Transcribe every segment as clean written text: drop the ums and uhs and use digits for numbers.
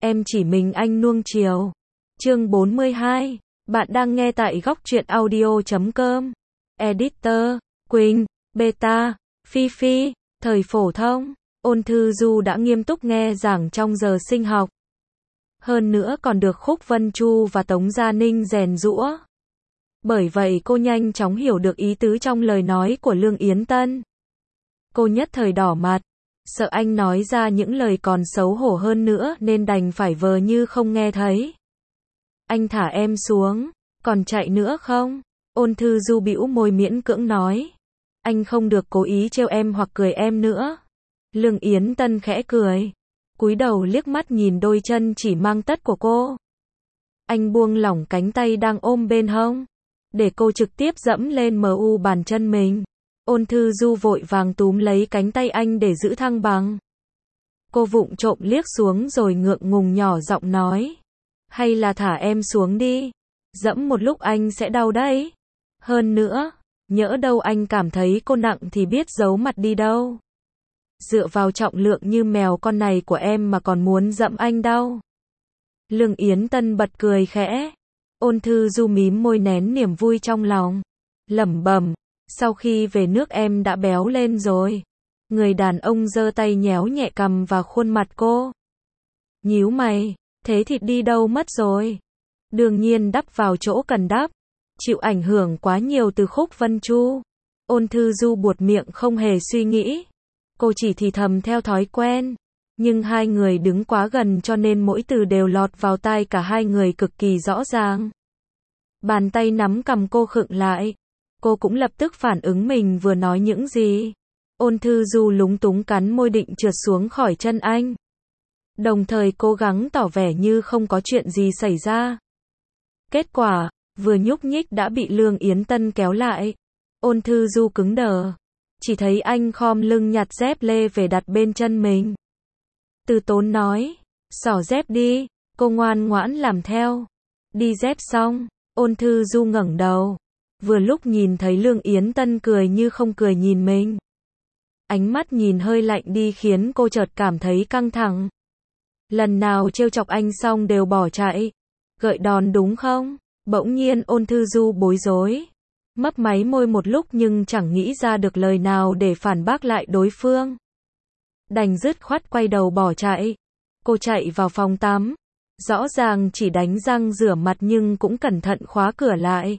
em chỉ mình anh nuông chiều. Chương 42, bạn đang nghe tại góc truyện audio.com. Editor, Quỳnh, Beta, Phi Phi, thời phổ thông, Ôn Thư Du đã nghiêm túc nghe giảng trong giờ sinh học. Hơn nữa còn được Khúc Vân Chu và Tống Gia Ninh rèn giũa. Bởi vậy cô nhanh chóng hiểu được ý tứ trong lời nói của Lương Yến Tân. Cô nhất thời đỏ mặt, sợ anh nói ra những lời còn xấu hổ hơn nữa nên đành phải vờ như không nghe thấy. Anh thả em xuống, còn chạy nữa không? Ôn Thư Du bĩu môi miễn cưỡng nói. Anh không được cố ý trêu em hoặc cười em nữa. Lương Yến Tân khẽ cười, cúi đầu liếc mắt nhìn đôi chân chỉ mang tất của cô. Anh buông lỏng cánh tay đang ôm bên hông, để cô trực tiếp dẫm lên bàn chân mình. Ôn Thư Du vội vàng túm lấy cánh tay anh để giữ thăng bằng. Cô vụng trộm liếc xuống rồi ngượng ngùng nhỏ giọng nói. Hay là thả em xuống đi. Dẫm một lúc anh sẽ đau đấy. Hơn nữa, nhỡ đâu anh cảm thấy cô nặng thì biết giấu mặt đi đâu. Dựa vào trọng lượng như mèo con này của em mà còn muốn dẫm anh đau. Lương Yến Tân bật cười khẽ. Ôn Thư Du mím môi nén niềm vui trong lòng, lẩm bẩm. Sau khi về nước em đã béo lên rồi. Người đàn ông giơ tay nhéo nhẹ cằm vào khuôn mặt cô. Nhíu mày, thế thịt đi đâu mất rồi? Đương nhiên đắp vào chỗ cần đắp. Chịu ảnh hưởng quá nhiều từ Khúc Vân Chu. Ôn Thư Du buột miệng không hề suy nghĩ. Cô chỉ thì thầm theo thói quen. Nhưng hai người đứng quá gần cho nên mỗi từ đều lọt vào tai cả hai người cực kỳ rõ ràng. Bàn tay nắm cằm cô khựng lại. Cô cũng lập tức phản ứng mình vừa nói những gì. Ôn Thư Du lúng túng cắn môi định trượt xuống khỏi chân anh. Đồng thời cố gắng tỏ vẻ như không có chuyện gì xảy ra. Kết quả, vừa nhúc nhích đã bị Lương Yến Tân kéo lại. Ôn Thư Du cứng đờ. Chỉ thấy anh khom lưng nhặt dép lê về đặt bên chân mình. Từ tốn nói, xỏ dép đi. Cô ngoan ngoãn làm theo. Đi dép xong, Ôn Thư Du ngẩng đầu. Vừa lúc nhìn thấy Lương Yến Tân cười như không cười nhìn mình. Ánh mắt nhìn hơi lạnh đi khiến cô chợt cảm thấy căng thẳng. Lần nào trêu chọc anh xong đều bỏ chạy. Gợi đòn đúng không? Bỗng nhiên Ôn Thư Du bối rối. Mấp máy môi một lúc nhưng chẳng nghĩ ra được lời nào để phản bác lại đối phương. Đành dứt khoát quay đầu bỏ chạy. Cô chạy vào phòng tắm. Rõ ràng chỉ đánh răng rửa mặt nhưng cũng cẩn thận khóa cửa lại.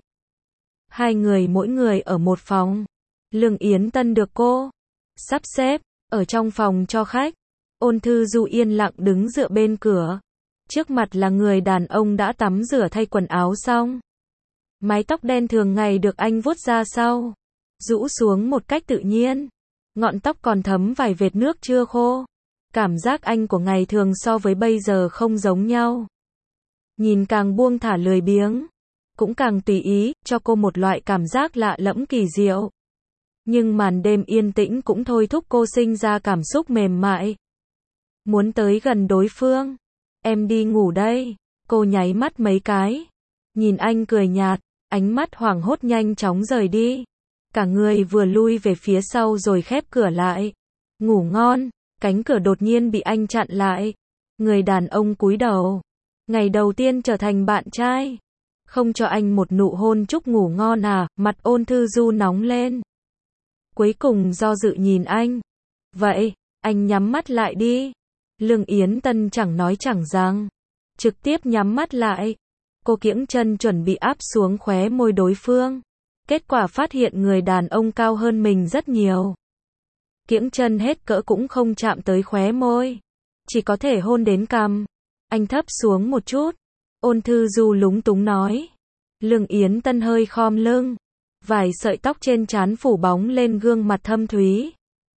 Hai người mỗi người ở một phòng. Lương Yến Tân được cô sắp xếp ở trong phòng cho khách. Ôn Thư Du yên lặng đứng dựa bên cửa. Trước mặt là người đàn ông đã tắm rửa thay quần áo xong. Mái tóc đen thường ngày được anh vuốt ra sau, rũ xuống một cách tự nhiên. Ngọn tóc còn thấm vài vệt nước chưa khô. Cảm giác anh của ngày thường so với bây giờ không giống nhau. Nhìn càng buông thả lười biếng, cũng càng tùy ý, cho cô một loại cảm giác lạ lẫm kỳ diệu. Nhưng màn đêm yên tĩnh cũng thôi thúc cô sinh ra cảm xúc mềm mại. Muốn tới gần đối phương. Em đi ngủ đây. Cô nháy mắt mấy cái. Nhìn anh cười nhạt, ánh mắt hoảng hốt nhanh chóng rời đi. Cả người vừa lui về phía sau rồi khép cửa lại. Ngủ ngon. Cánh cửa đột nhiên bị anh chặn lại. Người đàn ông cúi đầu. Ngày đầu tiên trở thành bạn trai. Không cho anh một nụ hôn chúc ngủ ngon à? Mặt Ôn Thư Du nóng lên. Cuối cùng do dự nhìn anh. Vậy, anh nhắm mắt lại đi. Lương Yến Tân chẳng nói chẳng rằng. Trực tiếp nhắm mắt lại. Cô kiễng chân chuẩn bị áp xuống khóe môi đối phương. Kết quả phát hiện người đàn ông cao hơn mình rất nhiều. Kiễng chân hết cỡ cũng không chạm tới khóe môi. Chỉ có thể hôn đến cằm. Anh thấp xuống một chút. Ôn Thư Du lúng túng nói. Lương Yến Tân hơi khom lưng. Vài sợi tóc trên trán phủ bóng lên gương mặt thâm thúy.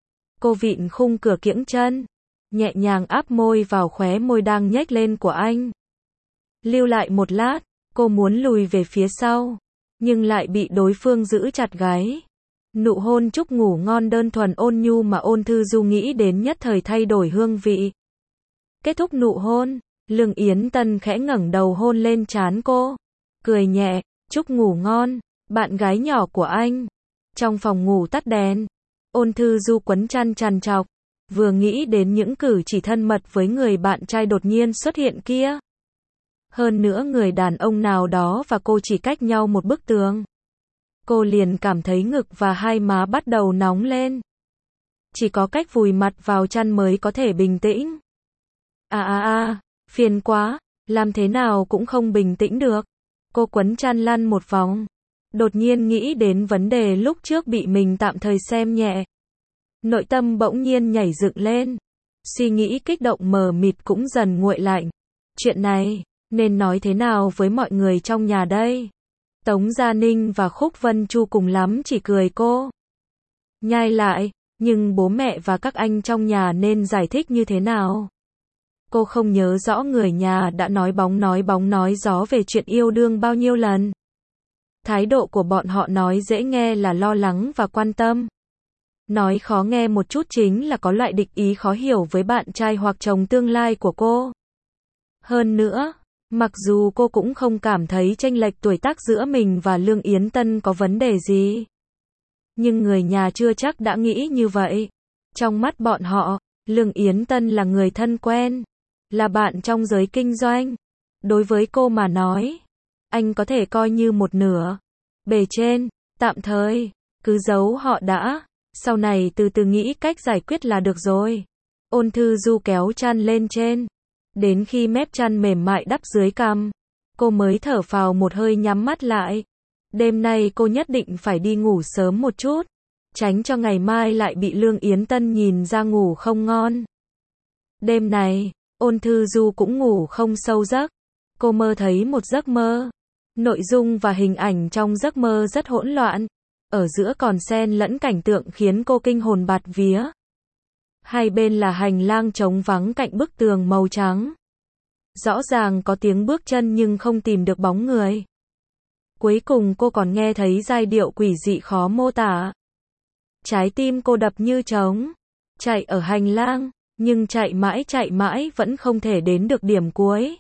Cô vịn khung cửa kiễng chân. Nhẹ nhàng áp môi vào khóe môi đang nhếch lên của anh. Lưu lại một lát, cô muốn lùi về phía sau. Nhưng lại bị đối phương giữ chặt gáy. Nụ hôn chúc ngủ ngon đơn thuần ôn nhu mà Ôn Thư Du nghĩ đến nhất thời thay đổi hương vị. Kết thúc nụ hôn, Lương Yến Tân khẽ ngẩng đầu hôn lên trán cô. Cười nhẹ, chúc ngủ ngon, bạn gái nhỏ của anh. Trong phòng ngủ tắt đèn, Ôn Thư Du quấn chăn trằn trọc. vừa nghĩ đến những cử chỉ thân mật với người bạn trai đột nhiên xuất hiện kia. Hơn nữa người đàn ông nào đó và cô chỉ cách nhau một bức tường. Cô liền cảm thấy ngực và hai má bắt đầu nóng lên. Chỉ có cách vùi mặt vào chăn mới có thể bình tĩnh. Phiền quá, làm thế nào cũng không bình tĩnh được. Cô quấn chăn lăn một vòng. Đột nhiên nghĩ đến vấn đề lúc trước bị mình tạm thời xem nhẹ. Nội tâm bỗng nhiên nhảy dựng lên. Suy nghĩ kích động mờ mịt cũng dần nguội lạnh. Chuyện này, nên nói thế nào với mọi người trong nhà đây? Tống Gia Ninh và Khúc Vân Chu cùng lắm chỉ cười cô nhai lại, nhưng bố mẹ và các anh trong nhà nên giải thích như thế nào? Cô không nhớ rõ người nhà đã nói bóng nói gió về chuyện yêu đương bao nhiêu lần. Thái độ của bọn họ nói dễ nghe là lo lắng và quan tâm. Nói khó nghe một chút chính là có loại địch ý khó hiểu với bạn trai hoặc chồng tương lai của cô. Hơn nữa, mặc dù cô cũng không cảm thấy chênh lệch tuổi tác giữa mình và Lương Yến Tân có vấn đề gì. Nhưng người nhà chưa chắc đã nghĩ như vậy. Trong mắt bọn họ, Lương Yến Tân là người thân quen, là bạn trong giới kinh doanh. Đối với cô mà nói, anh có thể coi như một nửa. Bề trên, tạm thời, cứ giấu họ đã, sau này từ từ nghĩ cách giải quyết là được rồi. Ôn Thư Du kéo chăn lên trên. Đến khi mép chăn mềm mại đắp dưới cằm, cô mới thở phào một hơi nhắm mắt lại. Đêm nay cô nhất định phải đi ngủ sớm một chút, tránh cho ngày mai lại bị Lương Yến Tân nhìn ra ngủ không ngon. Đêm này, Ôn Thư Du cũng ngủ không sâu giấc. Cô mơ thấy một giấc mơ. Nội dung và hình ảnh trong giấc mơ rất hỗn loạn. Ở giữa còn xen lẫn cảnh tượng khiến cô kinh hồn bạt vía. Hai bên là hành lang trống vắng cạnh bức tường màu trắng. Rõ ràng có tiếng bước chân nhưng không tìm được bóng người. Cuối cùng cô còn nghe thấy giai điệu quỷ dị khó mô tả. Trái tim cô đập như trống. Chạy ở hành lang, nhưng chạy mãi vẫn không thể đến được điểm cuối.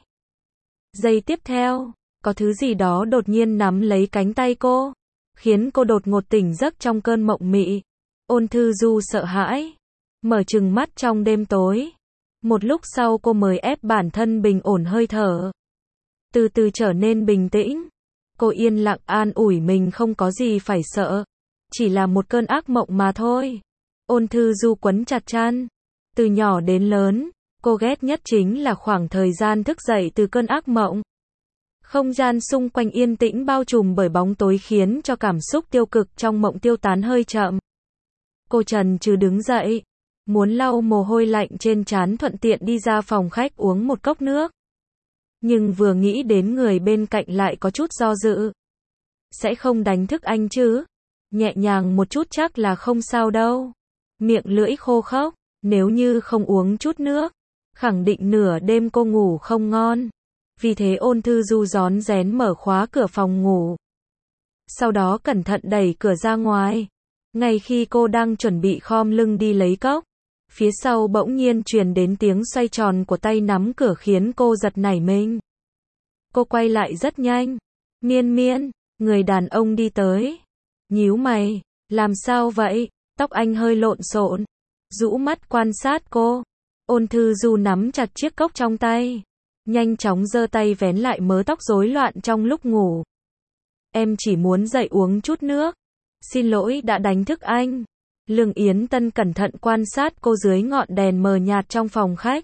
Giây tiếp theo, có thứ gì đó đột nhiên nắm lấy cánh tay cô, khiến cô đột ngột tỉnh giấc trong cơn mộng mị. Ôn Thư Du sợ hãi, mở trừng mắt trong đêm tối. Một lúc sau cô mới ép bản thân bình ổn hơi thở. Từ từ trở nên bình tĩnh. Cô yên lặng an ủi mình không có gì phải sợ. Chỉ là một cơn ác mộng mà thôi. Ôn Thư Du quấn chặt chăn. Từ nhỏ đến lớn, cô ghét nhất chính là khoảng thời gian thức dậy từ cơn ác mộng. Không gian xung quanh yên tĩnh bao trùm bởi bóng tối khiến cho cảm xúc tiêu cực trong mộng tiêu tán hơi chậm. Cô chần chừ đứng dậy, muốn lau mồ hôi lạnh trên trán thuận tiện đi ra phòng khách uống một cốc nước. Nhưng vừa nghĩ đến người bên cạnh lại có chút do dự. Sẽ không đánh thức anh chứ? Nhẹ nhàng một chút chắc là không sao đâu. Miệng lưỡi khô khốc, nếu như không uống chút nước, khẳng định nửa đêm cô ngủ không ngon. Vì thế Ôn Thư Du rón rén mở khóa cửa phòng ngủ. Sau đó cẩn thận đẩy cửa ra ngoài. Ngay khi cô đang chuẩn bị khom lưng đi lấy cốc, phía sau bỗng nhiên truyền đến tiếng xoay tròn của tay nắm cửa khiến cô giật nảy mình. Cô quay lại rất nhanh. Miên Miên, người đàn ông đi tới. Nhíu mày, làm sao vậy? Tóc anh hơi lộn xộn. Rũ mắt quan sát cô. Ôn Thư Du nắm chặt chiếc cốc trong tay. Nhanh chóng giơ tay vén lại mớ tóc rối loạn trong lúc ngủ. Em chỉ muốn dậy uống chút nước. Xin lỗi đã đánh thức anh. Lương Yến Tân cẩn thận quan sát cô dưới ngọn đèn mờ nhạt trong phòng khách.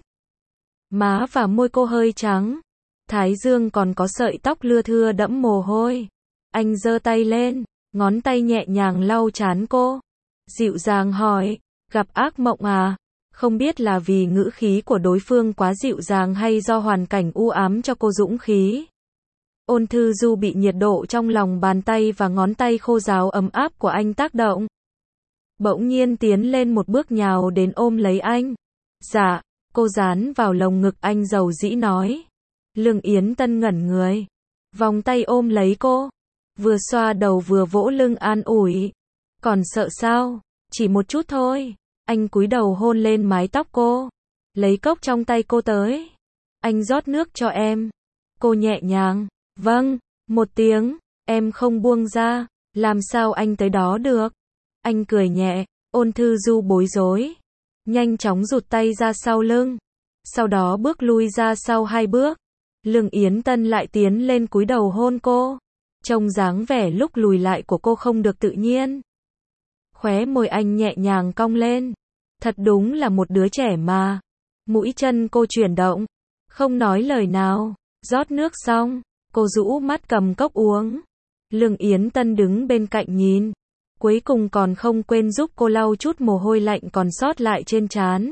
Má và môi cô hơi trắng. Thái dương còn có sợi tóc lưa thưa đẫm mồ hôi. Anh giơ tay lên, ngón tay nhẹ nhàng lau trán cô. Dịu dàng hỏi, gặp ác mộng à? Không biết là vì ngữ khí của đối phương quá dịu dàng hay do hoàn cảnh u ám cho cô dũng khí. Ôn Thư Du bị nhiệt độ trong lòng bàn tay và ngón tay khô ráo ấm áp của anh tác động. Bỗng nhiên tiến lên một bước nhào đến ôm lấy anh. Dạ, cô dán vào lồng ngực anh dầu dĩ nói. Lương Yến Tân ngẩn người. Vòng tay ôm lấy cô. Vừa xoa đầu vừa vỗ lưng an ủi. Còn sợ sao? Chỉ một chút thôi. Anh cúi đầu hôn lên mái tóc cô. Lấy cốc trong tay cô tới. Anh rót nước cho em. Cô nhẹ nhàng. Vâng, một tiếng. Em không buông ra. Làm sao anh tới đó được? Anh cười nhẹ. Ôn Thư Du bối rối. nhanh chóng rụt tay ra sau lưng, sau đó bước lui ra sau 2 bước. Lương Yến Tân lại tiến lên cúi đầu hôn cô. Trông dáng vẻ lúc lùi lại của cô không được tự nhiên. Khóe môi anh nhẹ nhàng cong lên. Thật đúng là một đứa trẻ mà. Mũi chân cô chuyển động, không nói lời nào. Rót nước xong, cô rũ mắt cầm cốc uống. Lương Yến Tân đứng bên cạnh nhìn, cuối cùng còn không quên giúp cô lau chút mồ hôi lạnh còn sót lại trên trán.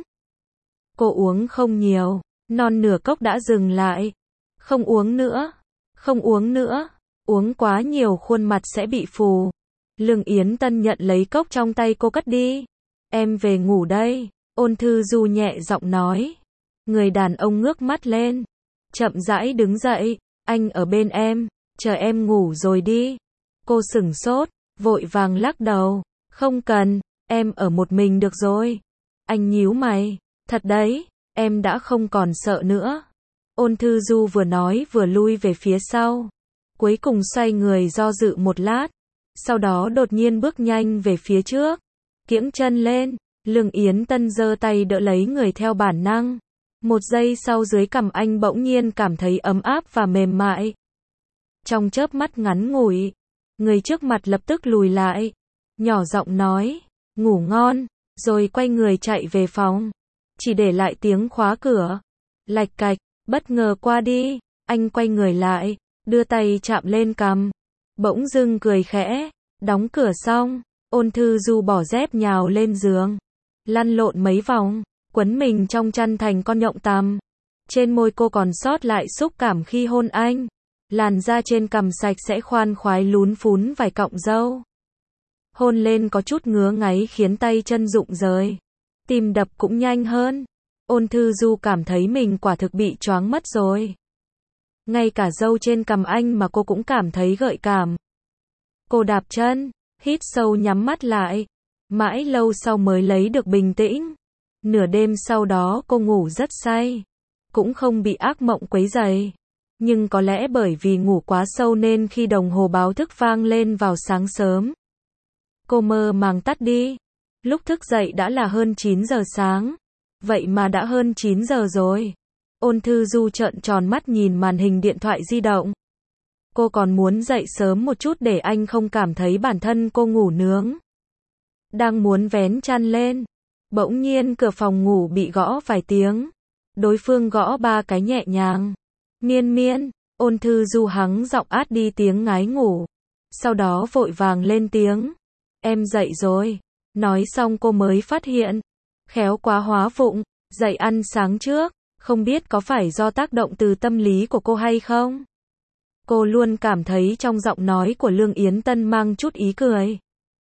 Cô uống không nhiều, non nửa cốc đã dừng lại. Không uống nữa, không uống nữa, uống quá nhiều khuôn mặt sẽ bị phù. Lương Yến Tân nhận lấy cốc trong tay cô cất đi. Em về ngủ đây, Ôn Thư Du nhẹ giọng nói. Người đàn ông ngước mắt lên, chậm rãi đứng dậy, anh ở bên em, chờ em ngủ rồi đi. Cô sửng sốt, vội vàng lắc đầu, không cần, em ở một mình được rồi. Anh nhíu mày, thật đấy, em đã không còn sợ nữa. Ôn Thư Du vừa nói vừa lui về phía sau, cuối cùng xoay người do dự một lát, sau đó đột nhiên bước nhanh về phía trước, kiễng chân lên. Lương Yến Tân giơ tay đỡ lấy người theo bản năng. Một giây sau dưới cằm anh bỗng nhiên cảm thấy ấm áp và mềm mại. Trong chớp mắt ngắn ngủi, người trước mặt lập tức lùi lại, nhỏ giọng nói, ngủ ngon, rồi quay người chạy về phòng, chỉ để lại tiếng khóa cửa. Lạch cạch, bất ngờ qua đi, anh quay người lại, đưa tay chạm lên cằm, bỗng dưng cười khẽ, đóng cửa xong, Ôn Thư Du bỏ dép nhào lên giường, lăn lộn mấy vòng, quấn mình trong chăn thành con nhộng tằm. Trên môi cô còn sót lại xúc cảm khi hôn anh. Làn da trên cằm sạch sẽ khoan khoái lún phún vài cọng râu. Hôn lên có chút ngứa ngáy khiến tay chân rụng rời. Tim đập cũng nhanh hơn. Ôn Thư Du cảm thấy mình quả thực bị choáng mất rồi. Ngay cả râu trên cằm anh mà cô cũng cảm thấy gợi cảm. Cô đạp chân, hít sâu nhắm mắt lại. Mãi lâu sau mới lấy được bình tĩnh. Nửa đêm sau đó cô ngủ rất say. Cũng không bị ác mộng quấy rầy. Nhưng có lẽ bởi vì ngủ quá sâu nên khi đồng hồ báo thức vang lên vào sáng sớm, cô mơ màng tắt đi. Lúc thức dậy đã là hơn 9 giờ sáng. Vậy mà đã hơn 9 giờ rồi. Ôn Thư Du trợn tròn mắt nhìn màn hình điện thoại di động. Cô còn muốn dậy sớm một chút để anh không cảm thấy bản thân cô ngủ nướng. Đang muốn vén chăn lên, bỗng nhiên cửa phòng ngủ bị gõ vài tiếng. Đối phương gõ 3 cái nhẹ nhàng. Miên Miên, Ôn Thư Du hắng giọng át đi tiếng ngái ngủ. Sau đó vội vàng lên tiếng. Em dậy rồi. Nói xong cô mới phát hiện. Khéo quá hóa vụng, dậy ăn sáng trước. Không biết có phải do tác động từ tâm lý của cô hay không? Cô luôn cảm thấy trong giọng nói của Lương Yến Tân mang chút ý cười.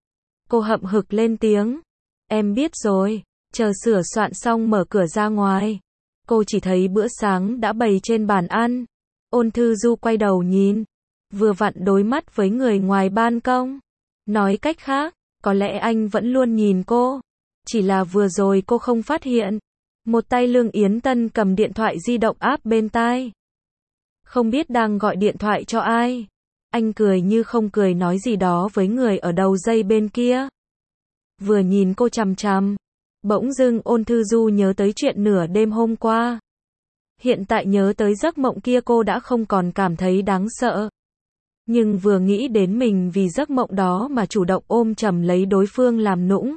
Cô hậm hực lên tiếng. Em biết rồi. Chờ sửa soạn xong mở cửa ra ngoài. Cô chỉ thấy bữa sáng đã bày trên bàn ăn. Ôn Thư Du quay đầu nhìn. Vừa vặn đối mắt với người ngoài ban công. Nói cách khác, có lẽ anh vẫn luôn nhìn cô. Chỉ là vừa rồi cô không phát hiện. Một tay Lương Yến Tân cầm điện thoại di động áp bên tai. Không biết đang gọi điện thoại cho ai. Anh cười như không cười nói gì đó với người ở đầu dây bên kia. Vừa nhìn cô chằm chằm, bỗng dưng Ôn Thư Du nhớ tới chuyện nửa đêm hôm qua. Hiện tại nhớ tới giấc mộng kia cô đã không còn cảm thấy đáng sợ. Nhưng vừa nghĩ đến mình vì giấc mộng đó mà chủ động ôm chầm lấy đối phương làm nũng.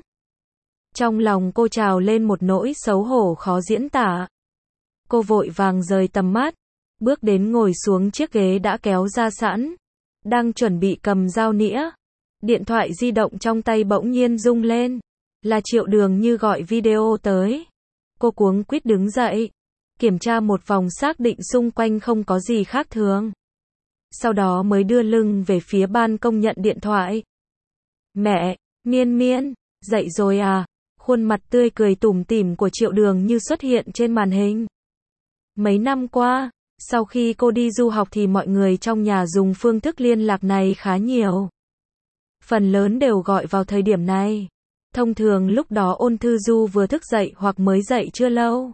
Trong lòng cô trào lên một nỗi xấu hổ khó diễn tả. Cô vội vàng rời tầm mắt, bước đến ngồi xuống chiếc ghế đã kéo ra sẵn. Đang chuẩn bị cầm dao nĩa. Điện thoại di động trong tay bỗng nhiên rung lên. Là Triệu Đường Như gọi video tới. Cô cuống quýt đứng dậy. Kiểm tra một vòng xác định xung quanh không có gì khác thường. Sau đó mới đưa lưng về phía ban công nhận điện thoại. Mẹ, Miên Miên, dậy rồi à? Khuôn mặt tươi cười tủm tỉm của Triệu Đường Như xuất hiện trên màn hình. Mấy năm qua, sau khi cô đi du học thì mọi người trong nhà dùng phương thức liên lạc này khá nhiều. Phần lớn đều gọi vào thời điểm này. Thông thường lúc đó Ôn Thư Du vừa thức dậy hoặc mới dậy chưa lâu.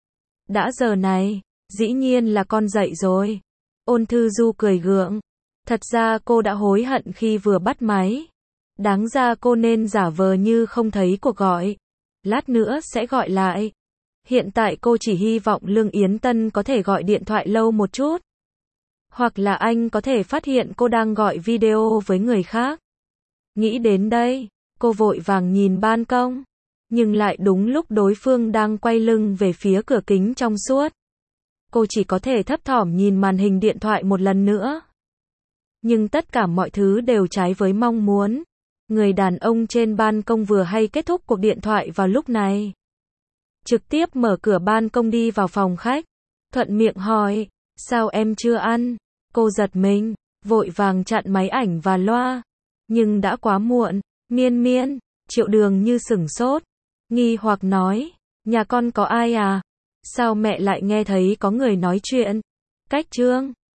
Đã giờ này, dĩ nhiên là con dậy rồi. Ôn Thư Du cười gượng. Thật ra cô đã hối hận khi vừa bắt máy. Đáng ra cô nên giả vờ như không thấy cuộc gọi. lát nữa sẽ gọi lại. Hiện tại cô chỉ hy vọng Lương Yến Tân có thể gọi điện thoại lâu một chút. Hoặc là anh có thể phát hiện cô đang gọi video với người khác. Nghĩ đến đây, cô vội vàng nhìn ban công. Nhưng lại đúng lúc đối phương đang quay lưng về phía cửa kính trong suốt. Cô chỉ có thể thấp thỏm nhìn màn hình điện thoại một lần nữa. Nhưng tất cả mọi thứ đều trái với mong muốn. Người đàn ông trên ban công vừa hay kết thúc cuộc điện thoại vào lúc này. Trực tiếp mở cửa ban công đi vào phòng khách. Thuận miệng hỏi, sao em chưa ăn? Cô giật mình, vội vàng chặn máy ảnh và loa. Nhưng đã quá muộn. Miên Miên, Triệu Đường Như sửng sốt. Nghi hoặc nói, nhà con có ai à? Sao mẹ lại nghe thấy có người nói chuyện? Cách Trương